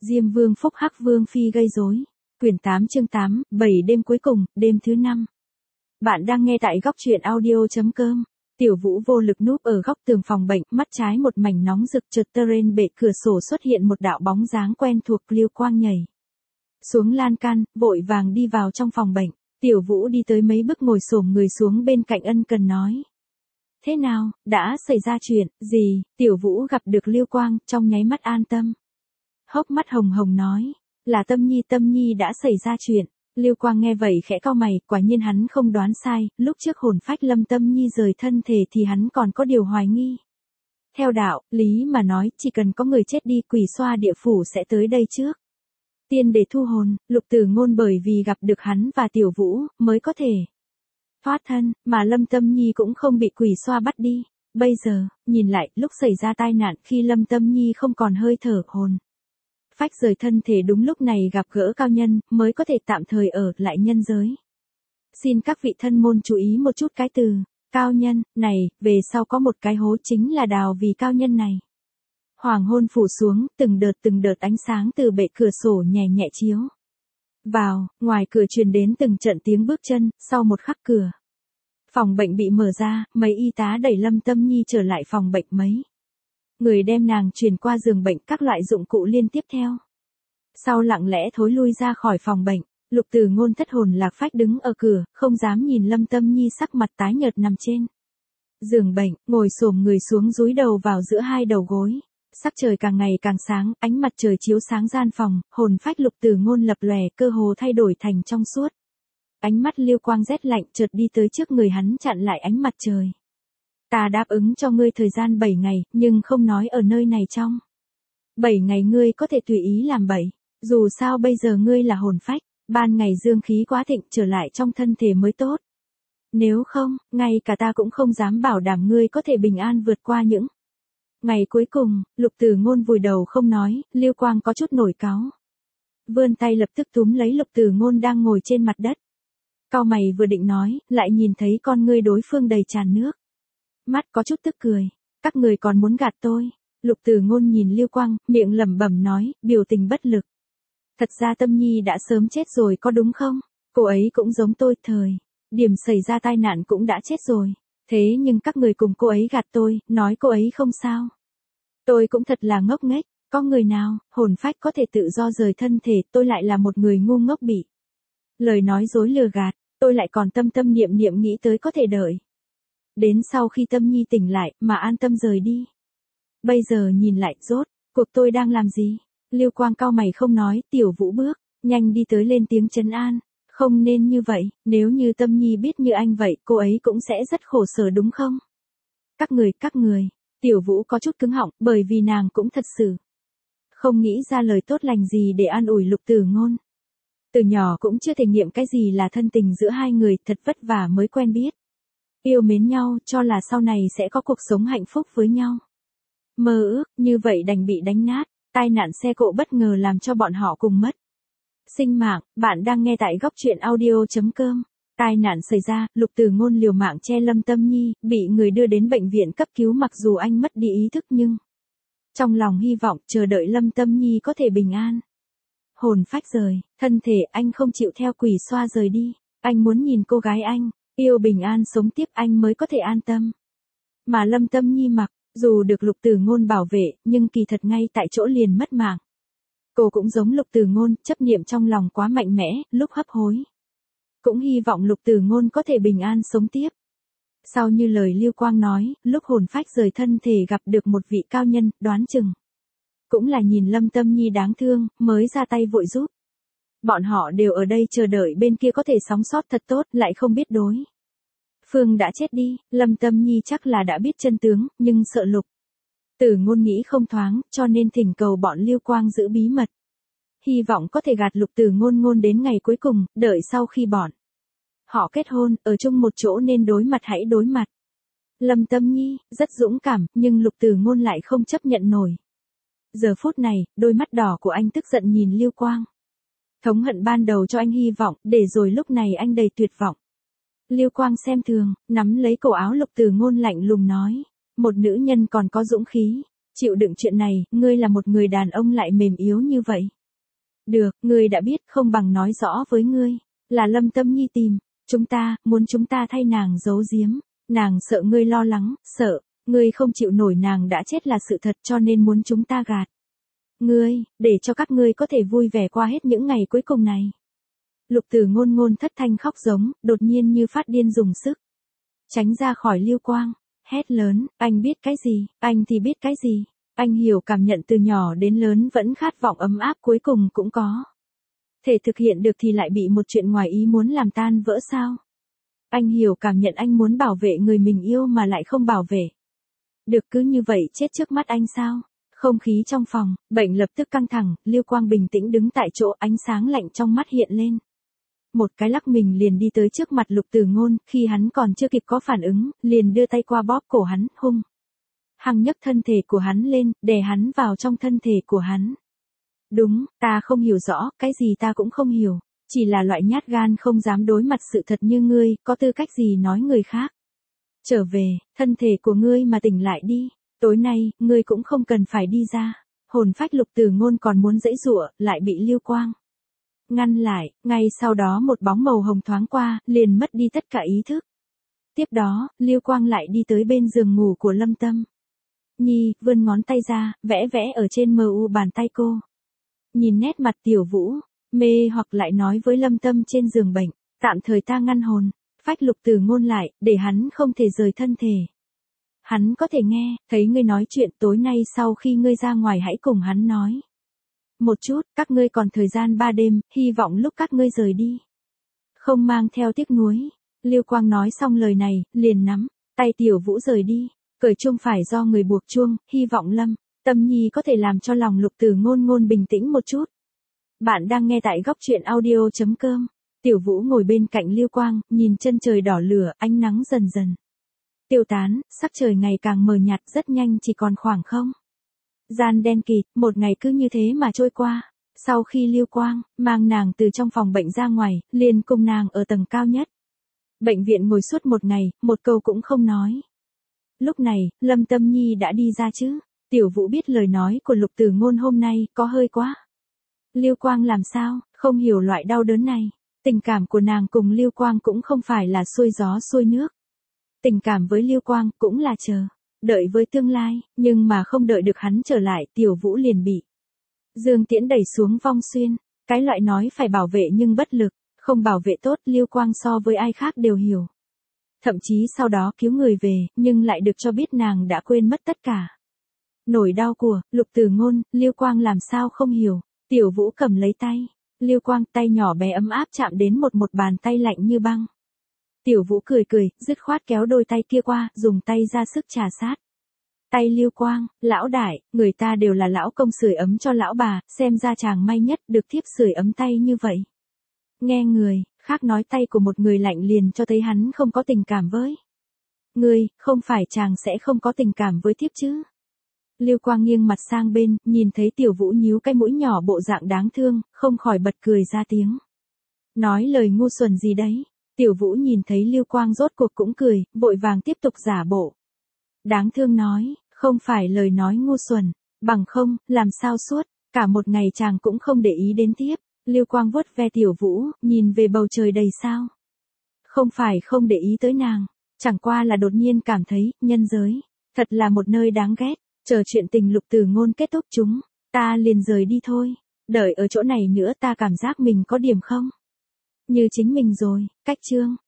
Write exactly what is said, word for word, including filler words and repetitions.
Diêm Vương phúc hắc Vương phi gây rối. Quyển tám chương tám, bảy đêm cuối cùng, đêm thứ năm. Bạn đang nghe tại góc truyện audio chấm com. Tiểu Vũ vô lực núp ở góc tường phòng bệnh, mắt trái một mảnh nóng rực, chợt trên bệ cửa sổ xuất hiện một đạo bóng dáng quen thuộc, Lưu Quang nhảy xuống lan can, vội vàng đi vào trong phòng bệnh. Tiểu Vũ đi tới mấy bước ngồi xổm người xuống bên cạnh ân cần nói. Thế nào, đã xảy ra chuyện gì? Tiểu Vũ gặp được Lưu Quang, trong nháy mắt an tâm. Hốc mắt hồng hồng nói, là Tâm Nhi, Tâm Nhi đã xảy ra chuyện. Lưu Quang nghe vậy khẽ cau mày, quả nhiên hắn không đoán sai, lúc trước hồn phách Lâm Tâm Nhi rời thân thể thì hắn còn có điều hoài nghi. Theo đạo lý mà nói, chỉ cần có người chết đi, quỷ xoa địa phủ sẽ tới đây trước tiên để thu hồn. Lục Tử Ngôn bởi vì gặp được hắn và Tiểu Vũ, mới có thể thoát thân, mà Lâm Tâm Nhi cũng không bị quỷ xoa bắt đi. Bây giờ, nhìn lại, lúc xảy ra tai nạn, khi Lâm Tâm Nhi không còn hơi thở, hồn phách rời thân thể, đúng lúc này gặp gỡ cao nhân, mới có thể tạm thời ở lại nhân giới. Xin các vị thân môn chú ý một chút cái từ cao nhân này, về sau có một cái hố chính là đào vì cao nhân này. Hoàng hôn phủ xuống, từng đợt từng đợt ánh sáng từ bệ cửa sổ nhẹ nhẹ chiếu vào, ngoài cửa truyền đến từng trận tiếng bước chân. Sau một khắc, cửa phòng bệnh bị mở ra, mấy y tá đẩy Lâm Tâm Nhi trở lại phòng bệnh, mấy người đem nàng truyền qua giường bệnh, các loại dụng cụ liên tiếp theo sau lặng lẽ thối lui ra khỏi phòng bệnh. Lục Tử Ngôn thất hồn lạc phách đứng ở cửa, không dám nhìn Lâm Tâm Nhi sắc mặt tái nhợt nằm trên giường bệnh, ngồi xổm người xuống dúi đầu vào giữa hai đầu gối. Sắc trời càng ngày càng sáng, ánh mặt trời chiếu sáng gian phòng, hồn phách Lục Tử Ngôn lập lòe, cơ hồ thay đổi thành trong suốt. Ánh mắt Lưu Quang rét lạnh, chợt đi tới trước người hắn, chặn lại ánh mặt trời. Ta đáp ứng cho ngươi thời gian bảy ngày, nhưng không nói ở nơi này trong bảy ngày ngươi có thể tùy ý làm bậy. Dù sao bây giờ ngươi là hồn phách, ban ngày dương khí quá thịnh, trở lại trong thân thể mới tốt. Nếu không, ngay cả ta cũng không dám bảo đảm ngươi có thể bình an vượt qua những ngày cuối cùng. Lục Tử Ngôn vùi đầu không nói. Lưu Quang có chút nổi cáu, vươn tay lập tức túm lấy Lục Tử Ngôn đang ngồi trên mặt đất. Cau mày vừa định nói, lại nhìn thấy con ngươi đối phương đầy tràn nước mắt, có chút tức cười. Các người còn muốn gạt tôi? Lục Tử Ngôn nhìn Lưu Quang, miệng lẩm bẩm nói, biểu tình bất lực. Thật ra Tâm Nhi đã sớm chết rồi có đúng không? Cô ấy cũng giống tôi, thời điểm xảy ra tai nạn cũng đã chết rồi. Thế nhưng các người cùng cô ấy gạt tôi, nói cô ấy không sao. Tôi cũng thật là ngốc nghếch, có người nào, hồn phách có thể tự do rời thân thể, tôi lại là một người ngu ngốc bị lời nói dối lừa gạt, tôi lại còn tâm tâm niệm niệm nghĩ tới có thể đợi đến sau khi Tâm Nhi tỉnh lại, mà an tâm rời đi. Bây giờ nhìn lại, rốt cuộc tôi đang làm gì? Lưu Quang cau mày không nói. Tiểu Vũ bước nhanh đi tới lên tiếng trấn an. Không nên như vậy, nếu như Tâm Nhi biết như anh vậy, cô ấy cũng sẽ rất khổ sở đúng không? Các người, các người, Tiểu Vũ có chút cứng họng, bởi vì nàng cũng thật sự không nghĩ ra lời tốt lành gì để an ủi Lục Tử Ngôn. Từ nhỏ cũng chưa thể nghiệm cái gì là thân tình giữa hai người, thật vất vả mới quen biết yêu mến nhau, cho là sau này sẽ có cuộc sống hạnh phúc với nhau. Mơ ước, như vậy đành bị đánh nát. Tai nạn xe cộ bất ngờ làm cho bọn họ cùng mất sinh mạng. Bạn đang nghe tại góc truyện audio chấm com. Tai nạn xảy ra, Lục Tử Ngôn liều mạng che Lâm Tâm Nhi, bị người đưa đến bệnh viện cấp cứu, mặc dù anh mất đi ý thức nhưng trong lòng hy vọng chờ đợi Lâm Tâm Nhi có thể bình an. Hồn phách rời thân thể, anh không chịu theo quỷ xoa rời đi. Anh muốn nhìn cô gái anh yêu bình an sống tiếp, anh mới có thể an tâm. Mà Lâm Tâm Nhi mặc dù được Lục Tử Ngôn bảo vệ, nhưng kỳ thật ngay tại chỗ liền mất mạng. Cô cũng giống Lục Tử Ngôn, chấp niệm trong lòng quá mạnh mẽ, lúc hấp hối cũng hy vọng Lục Tử Ngôn có thể bình an sống tiếp. Sau như lời Lưu Quang nói, lúc hồn phách rời thân thể gặp được một vị cao nhân, đoán chừng cũng là nhìn Lâm Tâm Nhi đáng thương, mới ra tay vội giúp. Bọn họ đều ở đây chờ đợi bên kia có thể sống sót thật tốt, lại không biết đối phương đã chết đi. Lâm Tâm Nhi chắc là đã biết chân tướng, nhưng sợ Lục Tử Ngôn nghĩ không thoáng, cho nên thỉnh cầu bọn Lưu Quang giữ bí mật. Hy vọng có thể gạt Lục Tử Ngôn ngôn đến ngày cuối cùng, đợi sau khi bọn họ kết hôn, ở chung một chỗ nên đối mặt hãy đối mặt. Lâm Tâm Nhi, rất dũng cảm, nhưng Lục Tử Ngôn lại không chấp nhận nổi. Giờ phút này, đôi mắt đỏ của anh tức giận nhìn Lưu Quang. Thống hận ban đầu cho anh hy vọng, để rồi lúc này anh đầy tuyệt vọng. Lưu Quang xem thường, nắm lấy cổ áo Lục Tử Ngôn lạnh lùng nói. Một nữ nhân còn có dũng khí, Chịu đựng chuyện này, ngươi là một người đàn ông lại mềm yếu như vậy. Được, ngươi đã biết, không bằng nói rõ với ngươi. Là Lâm Tâm Nhi tìm, chúng ta, muốn chúng ta thay nàng giấu giếm. Nàng sợ ngươi lo lắng, sợ, ngươi không chịu nổi nàng đã chết là sự thật cho nên muốn chúng ta gạt. Ngươi, để cho các ngươi có thể vui vẻ qua hết những ngày cuối cùng này. Lục Tử Ngôn ngôn thất thanh khóc giống, đột nhiên như phát điên dùng sức. Tránh ra khỏi Lưu Quang, hét lớn, anh biết cái gì, anh thì biết cái gì. Anh hiểu cảm nhận từ nhỏ đến lớn vẫn khát vọng ấm áp cuối cùng cũng có. Thể thực hiện được thì lại bị một chuyện ngoài ý muốn làm tan vỡ sao? Anh hiểu cảm nhận anh muốn bảo vệ người mình yêu mà lại không bảo vệ. Được cứ như vậy chết trước mắt anh sao? Không khí trong phòng, bệnh lập tức căng thẳng, Lưu Quang bình tĩnh đứng tại chỗ, ánh sáng lạnh trong mắt hiện lên. Một cái lắc mình liền đi tới trước mặt Lục Tử Ngôn, khi hắn còn chưa kịp có phản ứng, liền đưa tay qua bóp cổ hắn, hung hăng nhấc thân thể của hắn lên, đè hắn vào trong thân thể của hắn. Đúng, ta không hiểu rõ, cái gì ta cũng không hiểu, chỉ là loại nhát gan không dám đối mặt sự thật như ngươi, có tư cách gì nói người khác. Trở về, thân thể của ngươi mà tỉnh lại đi, tối nay, ngươi cũng không cần phải đi ra. Hồn phách Lục Tử Ngôn còn muốn giãy giụa, lại bị Lưu Quang ngăn lại, ngay sau đó một bóng màu hồng thoáng qua, liền mất đi tất cả ý thức. Tiếp đó, Lưu Quang lại đi tới bên giường ngủ của Lâm Tâm Nhi, vươn ngón tay ra, vẽ vẽ ở trên mờ u bàn tay cô. Nhìn nét mặt Tiểu Vũ, mê hoặc lại nói với Lâm Tâm trên giường bệnh, tạm thời ta ngăn hồn, phách Lục Tử Ngôn lại, để hắn không thể rời thân thể. Hắn có thể nghe, thấy ngươi nói chuyện tối nay sau khi ngươi ra ngoài hãy cùng hắn nói. Một chút, các ngươi còn thời gian ba đêm, hy vọng lúc các ngươi rời đi. Không mang theo tiếc nuối. Lưu Quang nói xong lời này, liền nắm tay Tiểu Vũ rời đi, cởi chuông phải do người buộc chuông, hy vọng Lâm Tâm Nhi có thể làm cho lòng Lục Tử Ngôn ngôn bình tĩnh một chút. Bạn đang nghe tại góc truyện audio chấm com. Tiểu Vũ ngồi bên cạnh Lưu Quang, nhìn chân trời đỏ lửa, ánh nắng dần dần tiêu tán, sắc trời ngày càng mờ nhạt, rất nhanh chỉ còn khoảng không gian đen kịt, một ngày cứ như thế mà trôi qua. Sau khi Lưu Quang mang nàng từ trong phòng bệnh ra ngoài, liền cùng nàng ở tầng cao nhất bệnh viện ngồi suốt một ngày, một câu cũng không nói. Lúc này, Lâm Tâm Nhi đã đi ra chứ. Tiểu Vũ biết lời nói của Lục Tử Ngôn hôm nay có hơi quá. Lưu Quang làm sao, không hiểu loại đau đớn này. Tình cảm của nàng cùng Lưu Quang cũng không phải là xuôi gió xuôi nước. Tình cảm với Lưu Quang cũng là chờ đợi với tương lai, nhưng mà không đợi được hắn trở lại, Tiểu Vũ liền bị Dương Tiễn đẩy xuống vong xuyên. Cái loại nói phải bảo vệ nhưng bất lực, không bảo vệ tốt, Lưu Quang so với ai khác đều hiểu. Thậm chí sau đó cứu người về, nhưng lại được cho biết nàng đã quên mất tất cả. Nỗi đau của Lục Tử Ngôn, Lưu Quang làm sao không hiểu. Tiểu Vũ cầm lấy tay Lưu Quang, tay nhỏ bé ấm áp chạm đến một một bàn tay lạnh như băng. Tiểu Vũ cười cười, dứt khoát kéo đôi tay kia qua, dùng tay ra sức trà sát tay Lưu Quang. Lão đại, người ta đều là lão công sưởi ấm cho lão bà, xem ra chàng may nhất được thiếp sưởi ấm tay như vậy. Nghe người khác nói tay của một người lạnh liền cho thấy hắn không có tình cảm với ngươi, không phải chàng sẽ không có tình cảm với thiếp chứ. Lưu Quang nghiêng mặt sang bên, nhìn thấy Tiểu Vũ nhíu cái mũi nhỏ bộ dạng đáng thương, không khỏi bật cười ra tiếng. Nói lời ngu xuẩn gì đấy. Tiểu Vũ nhìn thấy Lưu Quang rốt cuộc cũng cười, vội vàng tiếp tục giả bộ đáng thương nói, không phải lời nói ngu xuẩn, bằng không, làm sao suốt cả một ngày chàng cũng không để ý đến thiếp. Lưu Quang vuốt ve Tiểu Vũ, nhìn về bầu trời đầy sao. Không phải không để ý tới nàng, chẳng qua là đột nhiên cảm thấy, nhân giới thật là một nơi đáng ghét. Chờ chuyện tình Lục Tử Ngôn kết thúc chúng ta liền rời đi thôi. Đợi ở chỗ này nữa ta cảm giác mình có điểm không như chính mình rồi. Cách chương